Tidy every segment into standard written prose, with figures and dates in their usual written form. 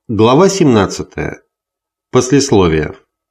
Глава 17. Послесловие.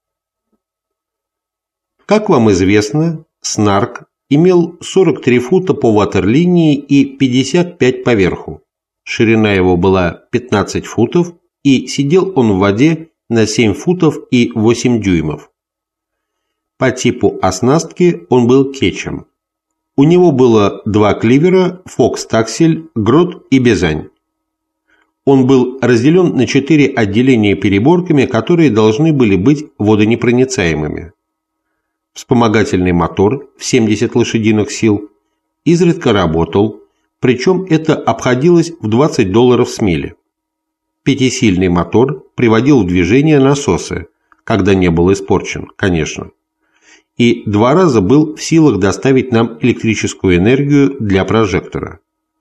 Как вам известно, Снарк имел 43 фута по ватерлинии и 55 по верху. Ширина его была 15 футов, и сидел он в воде на 7 футов и 8 дюймов. По типу оснастки он был кетчем. У него было 2 кливера, фокс-таксель, грот и бизань. Он был разделен на 4 отделения переборками, которые должны были быть водонепроницаемыми. Вспомогательный мотор в 70 лошадиных сил изредка работал, причем это обходилось в $20 с мили. Пятисильный мотор приводил в движение насосы, когда не был испорчен, конечно, и 2 раза был в силах доставить нам электрическую энергию для прожектора.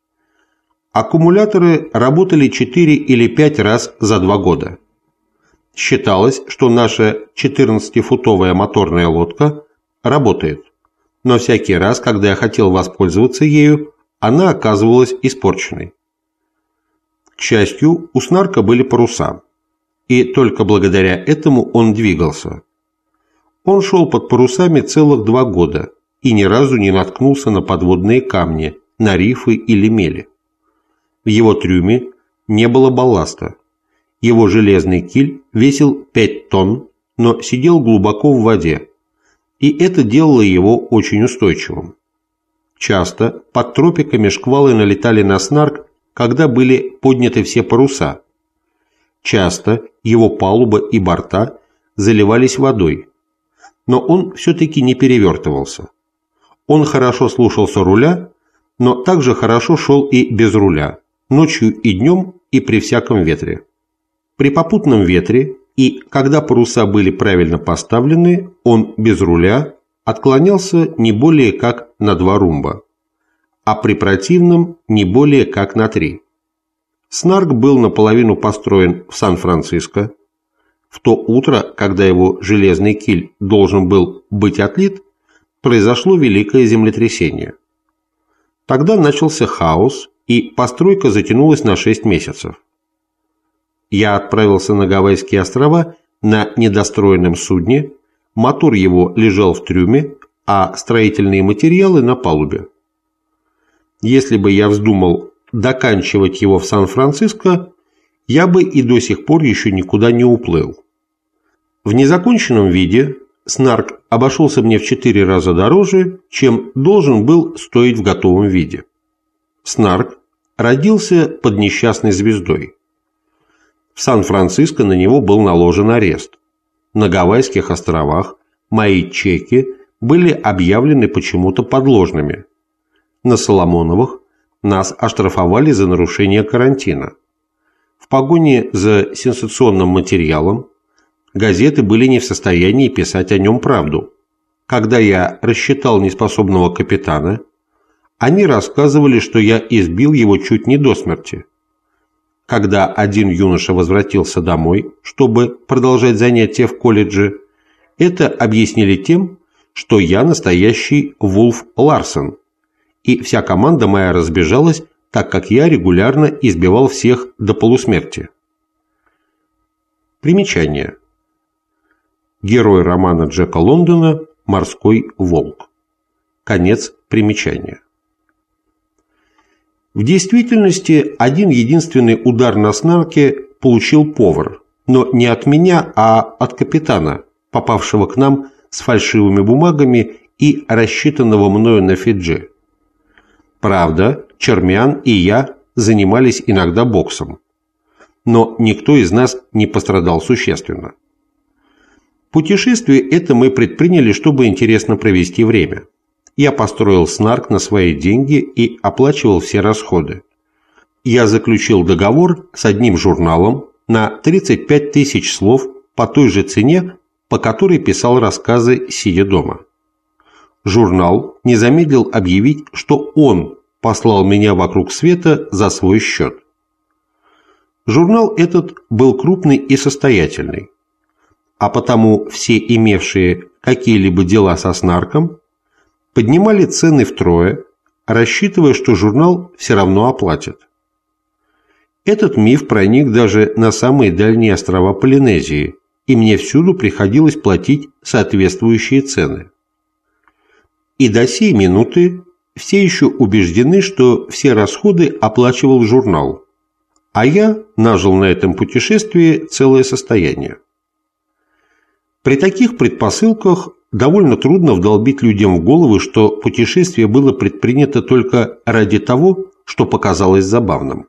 Аккумуляторы работали 4 или 5 раз за 2 года. Считалось, что наша 14-футовая моторная лодка работает, но всякий раз, когда я хотел воспользоваться ею, она оказывалась испорченной. К счастью, у Снарка были паруса, и только благодаря этому он двигался. Он шел под парусами целых 2 года и ни разу не наткнулся на подводные камни, на рифы или мели. В его трюме не было балласта. Его железный киль весил 5 тонн, но сидел глубоко в воде, и это делало его очень устойчивым. Часто под тропиками шквалы налетали на Снарк, когда были подняты все паруса. Часто его палуба и борта заливались водой, но он все-таки не перевертывался. Он хорошо слушался руля, но также хорошо шел и без руля, ночью и днем и при всяком ветре. При попутном ветре и когда паруса были правильно поставлены, он без руля отклонялся не более как на 2 румба, а при противном не более как на 3. Снарк был наполовину построен в Сан-Франциско. В то утро, когда его железный киль должен был быть отлит, произошло великое землетрясение. Тогда начался хаос, и постройка затянулась на 6 месяцев. Я отправился на Гавайские острова на недостроенном судне, мотор его лежал в трюме, а строительные материалы на палубе. Если бы я вздумал доканчивать его в Сан-Франциско, я бы и до сих пор еще никуда не уплыл. В незаконченном виде Снарк обошелся мне в 4 раза дороже, чем должен был стоить в готовом виде. Снарк родился под несчастной звездой. В Сан-Франциско на него был наложен арест. На Гавайских островах мои чеки были объявлены почему-то подложными. На Соломоновых нас оштрафовали за нарушение карантина. В погоне за сенсационным материалом газеты были не в состоянии писать о нем правду. Когда я рассчитал неспособного капитана, они рассказывали, что я избил его чуть не до смерти. Когда один юноша возвратился домой, чтобы продолжать занятия в колледже, это объяснили тем, что я настоящий Вулф Ларсен, и вся команда моя разбежалась, так как я регулярно избивал всех до полусмерти. Примечание. Герой романа Джека Лондона «Морской волк». Конец примечания. В действительности один единственный удар на Снарке получил повар, но не от меня, а от капитана, попавшего к нам с фальшивыми бумагами и рассчитанного мною на Фиджи. Правда, Чермян и я занимались иногда боксом, но никто из нас не пострадал существенно. Путешествие это мы предприняли, чтобы интересно провести время. Я построил Снарк на свои деньги и оплачивал все расходы. Я заключил договор с одним журналом на 35 000 слов по той же цене, по которой писал рассказы, сидя дома. Журнал не замедлил объявить, что он послал меня вокруг света за свой счет. Журнал этот был крупный и состоятельный, а потому все имевшие какие-либо дела со Снарком поднимали цены втрое, рассчитывая, что журнал все равно оплатит. Этот миф проник даже на самые дальние острова Полинезии, и мне всюду приходилось платить соответствующие цены. И до сей минуты все еще убеждены, что все расходы оплачивал журнал, а я нажил на этом путешествии целое состояние. При таких предпосылках довольно трудно вдолбить людям в головы, что путешествие было предпринято только ради того, что показалось забавным.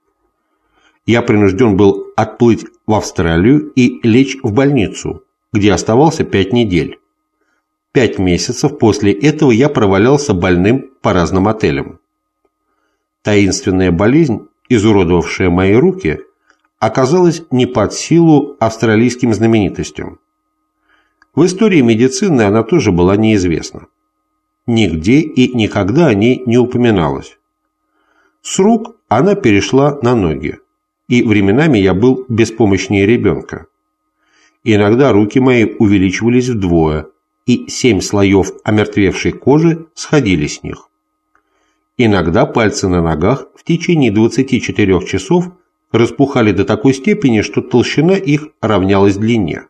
Я принужден был отплыть в Австралию и лечь в больницу, где оставался 5 недель. 5 месяцев после этого я провалялся больным по разным отелям. Таинственная болезнь, изуродовавшая мои руки, оказалась не под силу австралийским знаменитостям. В истории медицины она тоже была неизвестна. Нигде и никогда о ней не упоминалось. С рук она перешла на ноги, и временами я был беспомощнее ребенка. Иногда руки мои увеличивались вдвое, и 7 слоев омертвевшей кожи сходили с них. Иногда пальцы на ногах в течение 24 часов распухали до такой степени, что толщина их равнялась длине.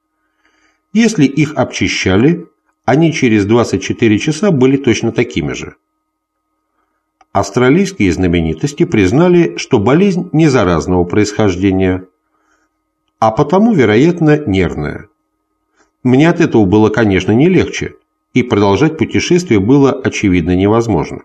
Если их обчищали, они через 24 часа были точно такими же. Австралийские знаменитости признали, что болезнь не заразного происхождения, а потому, вероятно, нервная. Мне от этого было, конечно, не легче, и продолжать путешествие было, очевидно, невозможно.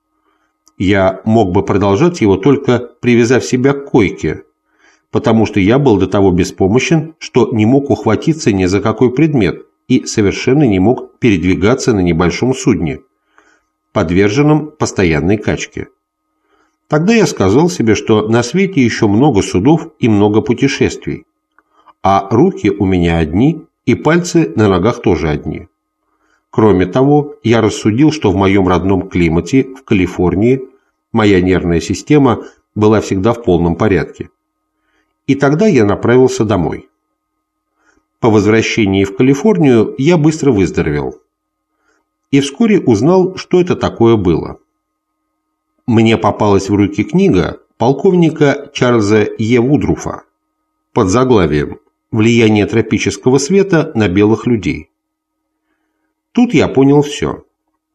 Я мог бы продолжать его, только привязав себя к койке, потому что я был до того беспомощен, что не мог ухватиться ни за какой предмет и совершенно не мог передвигаться на небольшом судне, подверженном постоянной качке. Тогда я сказал себе, что на свете еще много судов и много путешествий, а руки у меня одни, и пальцы на ногах тоже одни. Кроме того, я рассудил, что в моем родном климате, в Калифорнии, моя нервная система была всегда в полном порядке. И тогда я направился домой. По возвращении в Калифорнию я быстро выздоровел. И вскоре узнал, что это такое было. Мне попалась в руки книга полковника Чарльза Е. Вудруфа под заглавием «Влияние тропического света на белых людей». Тут я понял все.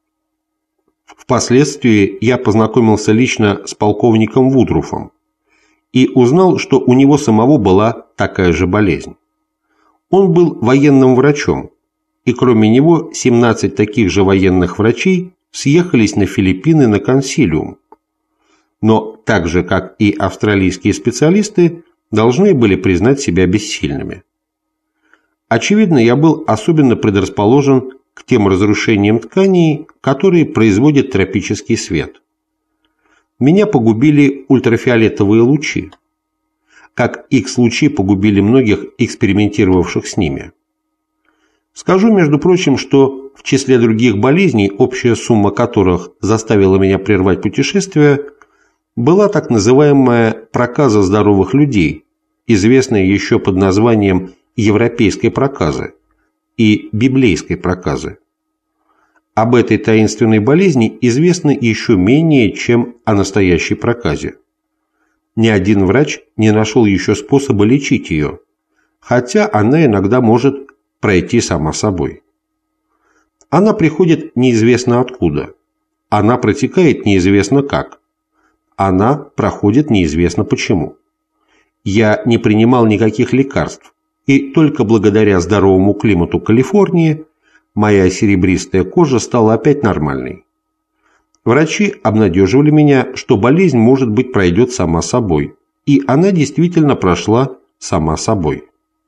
Впоследствии я познакомился лично с полковником Вудруфом и узнал, что у него самого была такая же болезнь. Он был военным врачом, и кроме него 17 таких же военных врачей съехались на Филиппины на консилиум, но так же, как и австралийские специалисты, должны были признать себя бессильными. Очевидно, я был особенно предрасположен к тем разрушениям тканей, которые производит тропический свет. Меня погубили ультрафиолетовые лучи, как X-лучи погубили многих экспериментировавших с ними. Скажу, между прочим, что в числе других болезней, общая сумма которых заставила меня прервать путешествие, была так называемая проказа здоровых людей, известная еще под названием европейской проказы и библейской проказы. Об этой таинственной болезни известно еще менее, чем о настоящей проказе. Ни один врач не нашел еще способа лечить ее, хотя она иногда может пройти сама собой. Она приходит неизвестно откуда, она протекает неизвестно как, она проходит неизвестно почему. Я не принимал никаких лекарств, и только благодаря здоровому климату Калифорнии моя серебристая кожа стала опять нормальной. Врачи обнадеживали меня, что болезнь, может быть, пройдет сама собой, и она действительно прошла сама собой.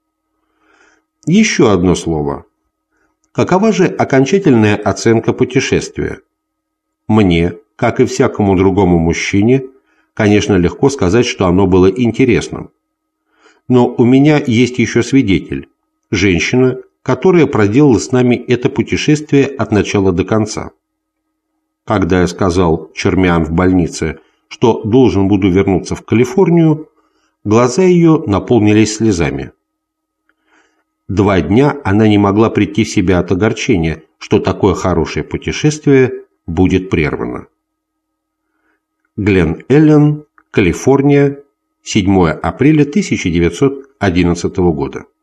Еще одно слово. Какова же окончательная оценка путешествия? Мне, как и всякому другому мужчине, конечно, легко сказать, что оно было интересным. Но у меня есть еще свидетель, женщина, которая проделала с нами это путешествие от начала до конца. Когда я сказал Чермиан в больнице, что должен буду вернуться в Калифорнию, глаза ее наполнились слезами. 2 дня она не могла прийти в себя от огорчения, что такое хорошее путешествие будет прервано. Глен Эллен, Калифорния, 7 апреля 1911 года.